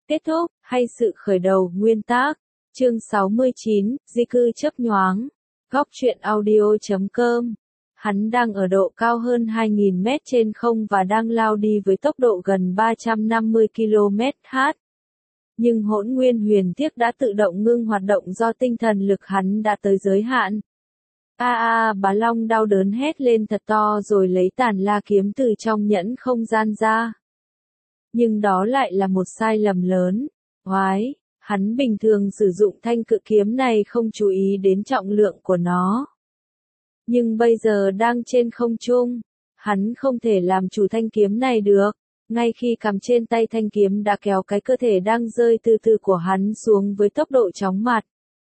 Kết thúc, hay sự khởi đầu, nguyên tác. Chương 69, di cư chớp nhoáng. Góc truyện audio.com. Hắn đang ở độ cao hơn 2.000 mét trên không và đang lao đi với tốc độ gần 350 km/h. Nhưng hỗn nguyên huyền tiếc đã tự động ngưng hoạt động do tinh thần lực hắn đã tới giới hạn. Bá Long đau đớn hét lên thật to rồi lấy Tàn La kiếm từ trong nhẫn không gian ra. Nhưng đó lại là một sai lầm lớn. Oái, hắn bình thường sử dụng thanh cự kiếm này không chú ý đến trọng lượng của nó. Nhưng bây giờ đang trên không trung, hắn không thể làm chủ thanh kiếm này được. Ngay khi cầm trên tay thanh kiếm đã kéo cái cơ thể đang rơi từ từ của hắn xuống với tốc độ chóng mặt.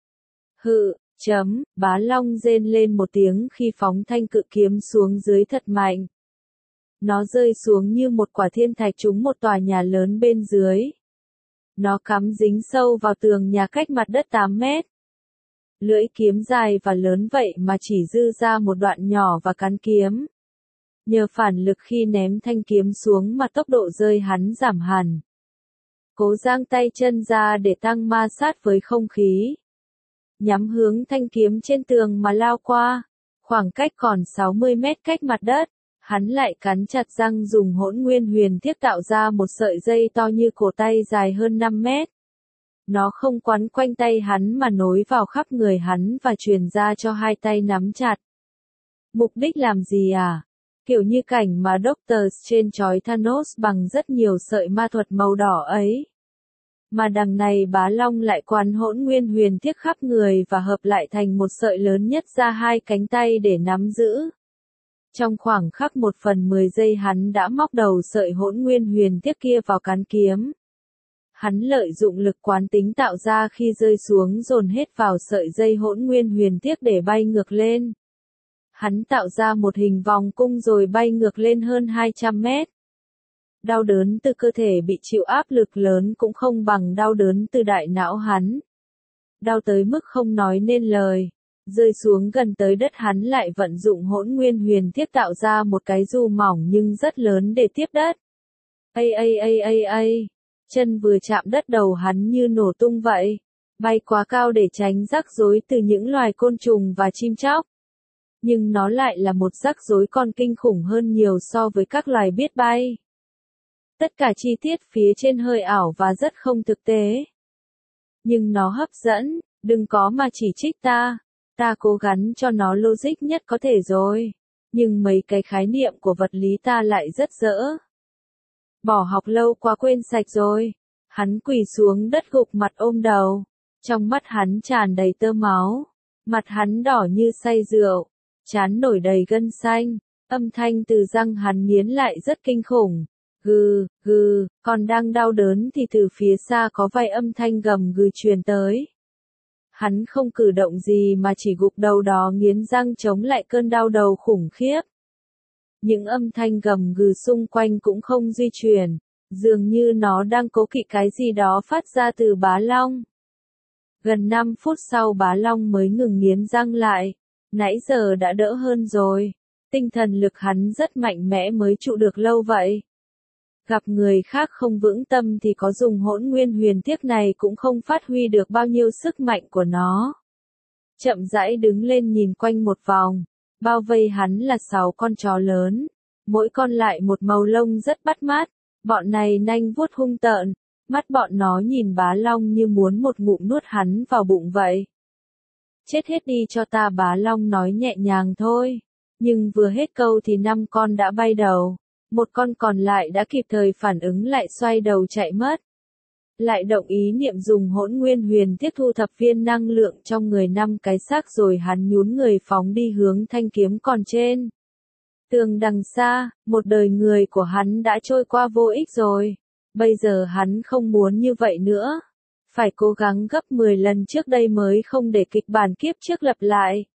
Bá Long rên lên một tiếng khi phóng thanh cự kiếm xuống dưới thật mạnh. Nó rơi xuống như một quả thiên thạch trúng một tòa nhà lớn bên dưới. Nó cắm dính sâu vào tường nhà cách mặt đất 8 mét. Lưỡi kiếm dài và lớn vậy mà chỉ dư ra một đoạn nhỏ và cán kiếm. Nhờ phản lực khi ném thanh kiếm xuống mà tốc độ rơi hắn giảm hẳn. Cố giang tay chân ra để tăng ma sát với không khí. Nhắm hướng thanh kiếm trên tường mà lao qua. Khoảng cách còn 60 mét cách mặt đất. Hắn lại cắn chặt răng dùng hỗn nguyên huyền tiếc tạo ra một sợi dây to như cổ tay dài hơn 5 mét. Nó không quấn quanh tay hắn mà nối vào khắp người hắn và truyền ra cho hai tay nắm chặt. Mục đích làm gì à? Kiểu như cảnh mà Doctor Strange trói Thanos bằng rất nhiều sợi ma thuật màu đỏ ấy. Mà đằng này Bá Long lại quấn hỗn nguyên huyền tiếc khắp người và hợp lại thành một sợi lớn nhất ra hai cánh tay để nắm giữ. Trong khoảng khắc 1/10 giây hắn đã móc đầu sợi hỗn nguyên huyền tiếc kia vào cán kiếm. Hắn lợi dụng lực quán tính tạo ra khi rơi xuống dồn hết vào sợi dây hỗn nguyên huyền tiếc để bay ngược lên. Hắn tạo ra một hình vòng cung rồi bay ngược lên hơn 200 mét. Đau đớn từ cơ thể bị chịu áp lực lớn cũng không bằng đau đớn từ đại não hắn. Đau tới mức không nói nên lời. Rơi xuống gần tới đất hắn lại vận dụng hỗn nguyên huyền tiếc tạo ra một cái dù mỏng nhưng rất lớn để tiếp đất. Chân vừa chạm đất đầu hắn như nổ tung vậy. Bay quá cao để tránh rắc rối từ những loài côn trùng và chim chóc. Nhưng nó lại là một rắc rối còn kinh khủng hơn nhiều so với các loài biết bay. Tất cả chi tiết phía trên hơi ảo và rất không thực tế. Nhưng nó hấp dẫn, đừng có mà chỉ trích ta. Ta cố gắng cho nó logic nhất có thể rồi. Nhưng mấy cái khái niệm của vật lý ta lại rất dở. Bỏ học lâu quá quên sạch rồi. Hắn quỳ xuống đất gục mặt ôm đầu. Trong mắt hắn tràn đầy tơ máu. Mặt hắn đỏ như say rượu. Trán nổi đầy gân xanh. Âm thanh từ răng hắn nghiến lại rất kinh khủng. Gừ, gừ, còn đang đau đớn thì từ phía xa có vài âm thanh gầm gừ truyền tới. Hắn không cử động gì mà chỉ gục đầu đó nghiến răng chống lại cơn đau đầu khủng khiếp. Những âm thanh gầm gừ xung quanh cũng không di chuyển, dường như nó đang cố kỵ cái gì đó phát ra từ Bá Long. Gần 5 phút sau Bá Long mới ngừng nghiến răng lại, nãy giờ đã đỡ hơn rồi, tinh thần lực hắn rất mạnh mẽ mới trụ được lâu vậy. Gặp người khác không vững tâm thì có dùng hỗn nguyên huyền tiếc này cũng không phát huy được bao nhiêu sức mạnh của nó. Chậm rãi đứng lên nhìn quanh một vòng, bao vây hắn là 6 con chó lớn, mỗi con lại một màu lông rất bắt mắt, bọn này nanh vuốt hung tợn, mắt bọn nó nhìn Bá Long như muốn một ngụm nuốt hắn vào bụng vậy. Chết hết đi cho ta, Bá Long nói nhẹ nhàng thôi, nhưng vừa hết câu thì 5 con đã bay đầu. Một con còn lại đã kịp thời phản ứng lại xoay đầu chạy mất. Lại động ý niệm dùng hỗn nguyên huyền tiếc thu thập viên năng lượng trong người 5 cái xác rồi hắn nhún người phóng đi hướng thanh kiếm còn trên. Tường đằng xa, một đời người của hắn đã trôi qua vô ích rồi. Bây giờ hắn không muốn như vậy nữa. Phải cố gắng gấp 10 lần trước đây mới không để kịch bản kiếp trước lặp lại.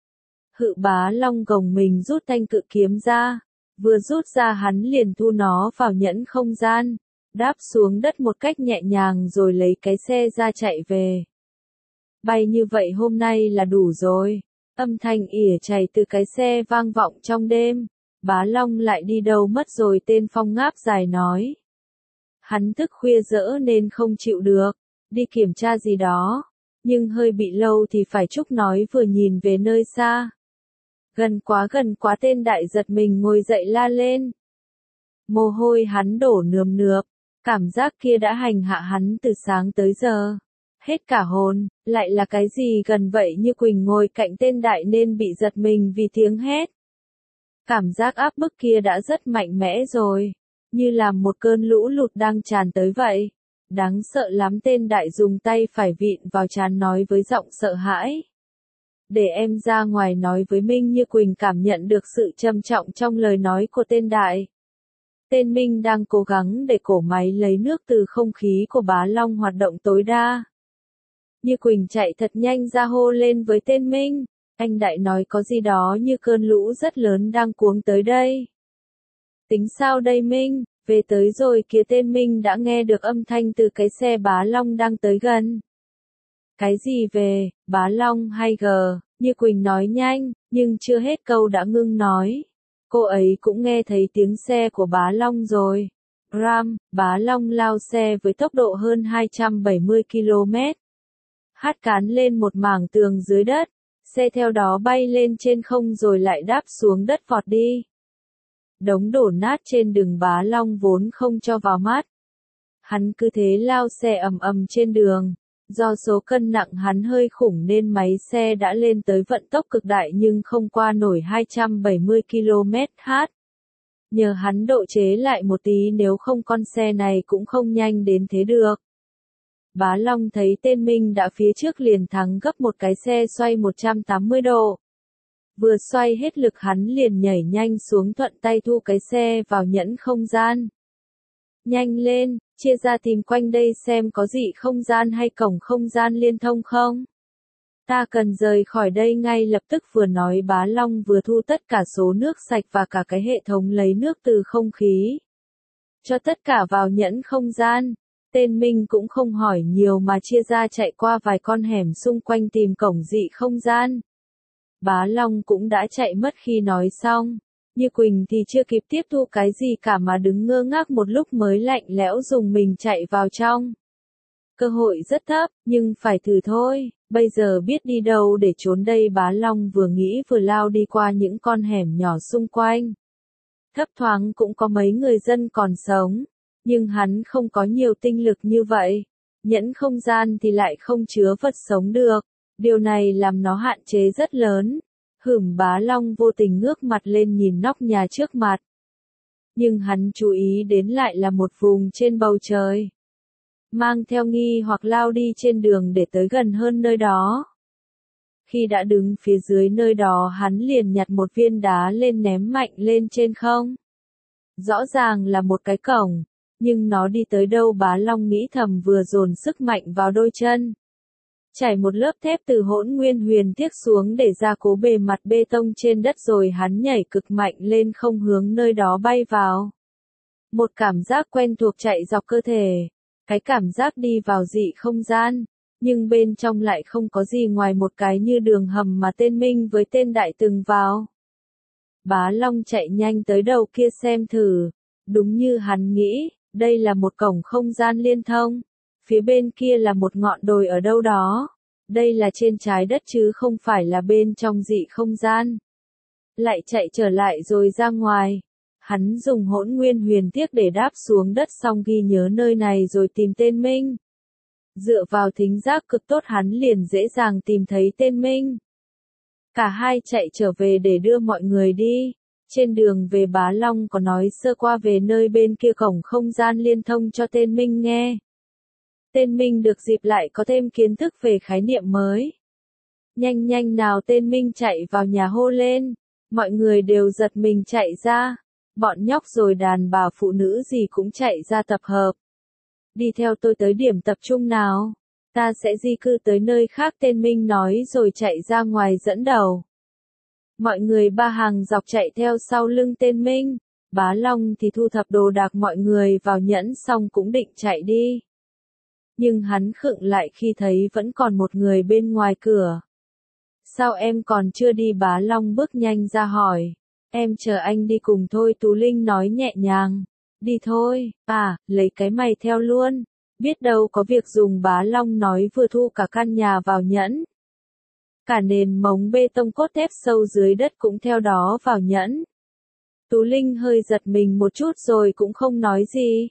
Bá Long gồng mình rút thanh cự kiếm ra. Vừa rút ra hắn liền thu nó vào nhẫn không gian, đáp xuống đất một cách nhẹ nhàng rồi lấy cái xe ra chạy về. Bay như vậy hôm nay là đủ rồi. Âm thanh ỉa chảy từ cái xe vang vọng trong đêm. Bá Long lại đi đâu mất rồi, tên Phong ngáp dài nói. Hắn thức khuya dỡ nên không chịu được, đi kiểm tra gì đó, nhưng hơi bị lâu thì phải Trúc nói vừa nhìn về nơi xa. Gần quá tên đại giật mình ngồi dậy la lên. Mồ hôi hắn đổ nườm nượp, cảm giác kia đã hành hạ hắn từ sáng tới giờ. Hết cả hồn, lại là cái gì gần vậy như Quỳnh ngồi cạnh tên đại nên bị giật mình vì tiếng hét. Cảm giác áp bức kia đã rất mạnh mẽ rồi, như là một cơn lũ lụt đang tràn tới vậy. Đáng sợ lắm, tên đại dùng tay phải vịn vào trán nói với giọng sợ hãi. Để em ra ngoài nói với Minh. Như Quỳnh cảm nhận được sự trầm trọng trong lời nói của tên đại. Tên Minh đang cố gắng để cổ máy lấy nước từ không khí của Bá Long hoạt động tối đa. Như Quỳnh chạy thật nhanh ra hô lên với tên Minh. Anh đại nói có gì đó như cơn lũ rất lớn đang cuống tới đây. Tính sao đây Minh? Về tới rồi kìa. Tên Minh đã nghe được âm thanh từ cái xe Bá Long đang tới gần. Cái gì về, Bá Long hay G? Như Quỳnh nói nhanh, nhưng chưa hết câu đã ngưng nói. Cô ấy cũng nghe thấy tiếng xe của Bá Long rồi. Ram, Bá Long lao xe với tốc độ hơn 270 km. Hát cán lên một mảng tường dưới đất. Xe theo đó bay lên trên không rồi lại đáp xuống đất vọt đi. Đống đổ nát trên đường Bá Long vốn không cho vào mắt. Hắn cứ thế lao xe ầm ầm trên đường. Do số cân nặng hắn hơi khủng nên máy xe đã lên tới vận tốc cực đại nhưng không qua nổi 270 km/h. Nhờ hắn độ chế lại một tí, nếu không con xe này cũng không nhanh đến thế được. Bá Long thấy tên Minh đã phía trước liền thắng gấp một cái xe xoay 180 độ. Vừa xoay hết lực hắn liền nhảy nhanh xuống, thuận tay thu cái xe vào nhẫn không gian. Nhanh lên, chia ra tìm quanh đây xem có gì không gian hay cổng không gian liên thông không. Ta cần rời khỏi đây ngay lập tức. Vừa nói Bá Long vừa thu tất cả số nước sạch và cả cái hệ thống lấy nước từ không khí. Cho tất cả vào nhẫn không gian. Tên Minh cũng không hỏi nhiều mà chia ra chạy qua vài con hẻm xung quanh tìm cổng dị không gian. Bá Long cũng đã chạy mất khi nói xong. Như Quỳnh thì chưa kịp tiếp thu cái gì cả mà đứng ngơ ngác một lúc mới lạnh lẽo dùng mình chạy vào trong. Cơ hội rất thấp, nhưng phải thử thôi, bây giờ biết đi đâu để trốn đây. Bá Long vừa nghĩ vừa lao đi qua những con hẻm nhỏ xung quanh. Thấp thoáng cũng có mấy người dân còn sống, nhưng hắn không có nhiều tinh lực như vậy. Nhẫn không gian thì lại không chứa vật sống được, điều này làm nó hạn chế rất lớn. Bá Long vô tình ngước mặt lên nhìn nóc nhà trước mặt. Nhưng hắn chú ý đến lại là một vùng trên bầu trời. Mang theo nghi hoặc lao đi trên đường để tới gần hơn nơi đó. Khi đã đứng phía dưới nơi đó hắn liền nhặt một viên đá lên ném mạnh lên trên không. Rõ ràng là một cái cổng, nhưng nó đi tới đâu Bá Long nghĩ thầm vừa dồn sức mạnh vào đôi chân. Trải một lớp thép từ Hỗn Nguyên Huyền Thiết xuống để gia cố bề mặt bê tông trên đất rồi hắn nhảy cực mạnh lên không hướng nơi đó bay vào. Một cảm giác quen thuộc chạy dọc cơ thể. Cái cảm giác đi vào dị không gian, nhưng bên trong lại không có gì ngoài một cái như đường hầm mà tên Minh với tên đại từng vào. Bá Long chạy nhanh tới đầu kia xem thử. Đúng như hắn nghĩ, đây là một cổng không gian liên thông. Phía bên kia là một ngọn đồi ở đâu đó. Đây là trên trái đất chứ không phải là bên trong dị không gian. Lại chạy trở lại rồi ra ngoài. Hắn dùng Hỗn Nguyên Huyền Thiết để đáp xuống đất xong ghi nhớ nơi này rồi tìm tên Minh. Dựa vào thính giác cực tốt hắn liền dễ dàng tìm thấy tên Minh. Cả hai chạy trở về để đưa mọi người đi. Trên đường về Bá Long có nói sơ qua về nơi bên kia cổng không gian liên thông cho tên Minh nghe. Tên Minh được dịp lại có thêm kiến thức về khái niệm mới. Nhanh nhanh nào, tên Minh chạy vào nhà hô lên. Mọi người đều giật mình chạy ra. Bọn nhóc rồi đàn bà phụ nữ gì cũng chạy ra tập hợp. Đi theo tôi tới điểm tập trung nào. Ta sẽ di cư tới nơi khác, tên Minh nói rồi chạy ra ngoài dẫn đầu. Mọi người ba hàng dọc chạy theo sau lưng tên Minh. Bá Long thì thu thập đồ đạc mọi người vào nhẫn xong cũng định chạy đi. Nhưng hắn khựng lại khi thấy vẫn còn một người bên ngoài cửa. Sao em còn chưa đi? Bá Long bước nhanh ra hỏi. Em chờ anh đi cùng thôi, Tú Linh nói nhẹ nhàng. Đi thôi, lấy cái mày theo luôn. Biết đâu có việc dùng. Bá Long nói vừa thu cả căn nhà vào nhẫn. Cả nền móng bê tông cốt thép sâu dưới đất cũng theo đó vào nhẫn. Tú Linh hơi giật mình một chút rồi cũng không nói gì.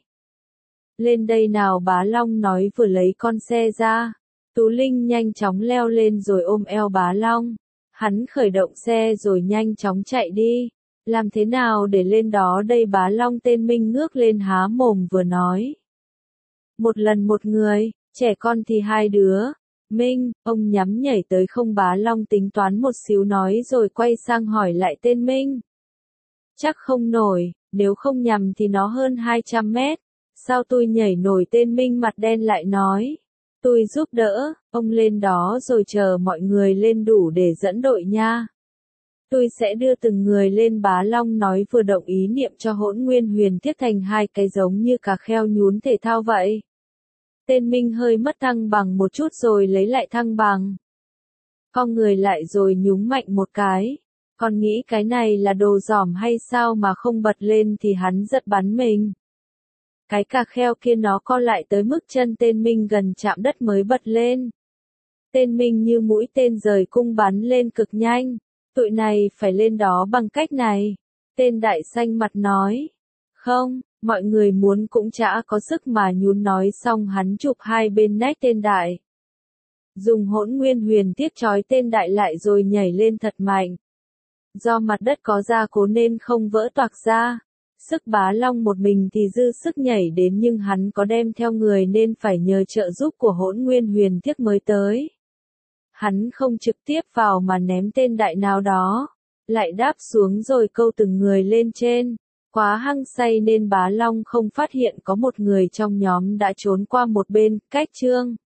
Lên đây nào, Bá Long nói vừa lấy con xe ra. Tú Linh nhanh chóng leo lên rồi ôm eo Bá Long. Hắn khởi động xe rồi nhanh chóng chạy đi. Làm thế nào để lên đó đây? Bá Long tên Minh ngước lên há mồm vừa nói. Một lần một người, trẻ con thì hai đứa. Minh, ông nhắm nhảy tới không? Bá Long tính toán một xíu nói rồi quay sang hỏi lại tên Minh. Chắc không nổi, nếu không nhầm thì nó hơn 200 mét. Sao tôi nhảy nổi? Tên Minh mặt đen lại nói. Tôi giúp đỡ, ông lên đó rồi chờ mọi người lên đủ để dẫn đội nha. Tôi sẽ đưa từng người lên. Bá Long nói vừa động ý niệm cho Hỗn Nguyên Huyền Thiết thành hai cái giống như cá kheo nhún thể thao vậy. Tên Minh hơi mất thăng bằng một chút rồi lấy lại thăng bằng. Con người lại rồi nhúng mạnh một cái. Con nghĩ cái này là đồ giỏm hay sao mà không bật lên thì hắn giật bắn mình. Cái cà kheo kia nó co lại tới mức chân tên Minh gần chạm đất mới bật lên. Tên Minh như mũi tên rời cung bắn lên cực nhanh. Tụi này phải lên đó bằng cách này. Tên đại xanh mặt nói. Không, mọi người muốn cũng chả có sức mà nhún. Nói xong hắn chụp hai bên nách tên đại. Dùng Hỗn Nguyên Huyền Thiết trói tên đại lại rồi nhảy lên thật mạnh. Do mặt đất có gia cố nên không vỡ toạc ra. Sức Bá Long một mình thì dư sức nhảy đến nhưng hắn có đem theo người nên phải nhờ trợ giúp của Hỗn Nguyên Huyền Thiết mới tới. Hắn không trực tiếp vào mà ném tên đại nào đó, lại đáp xuống rồi câu từng người lên trên. Quá hăng say nên Bá Long không phát hiện có một người trong nhóm đã trốn qua một bên. Cách chương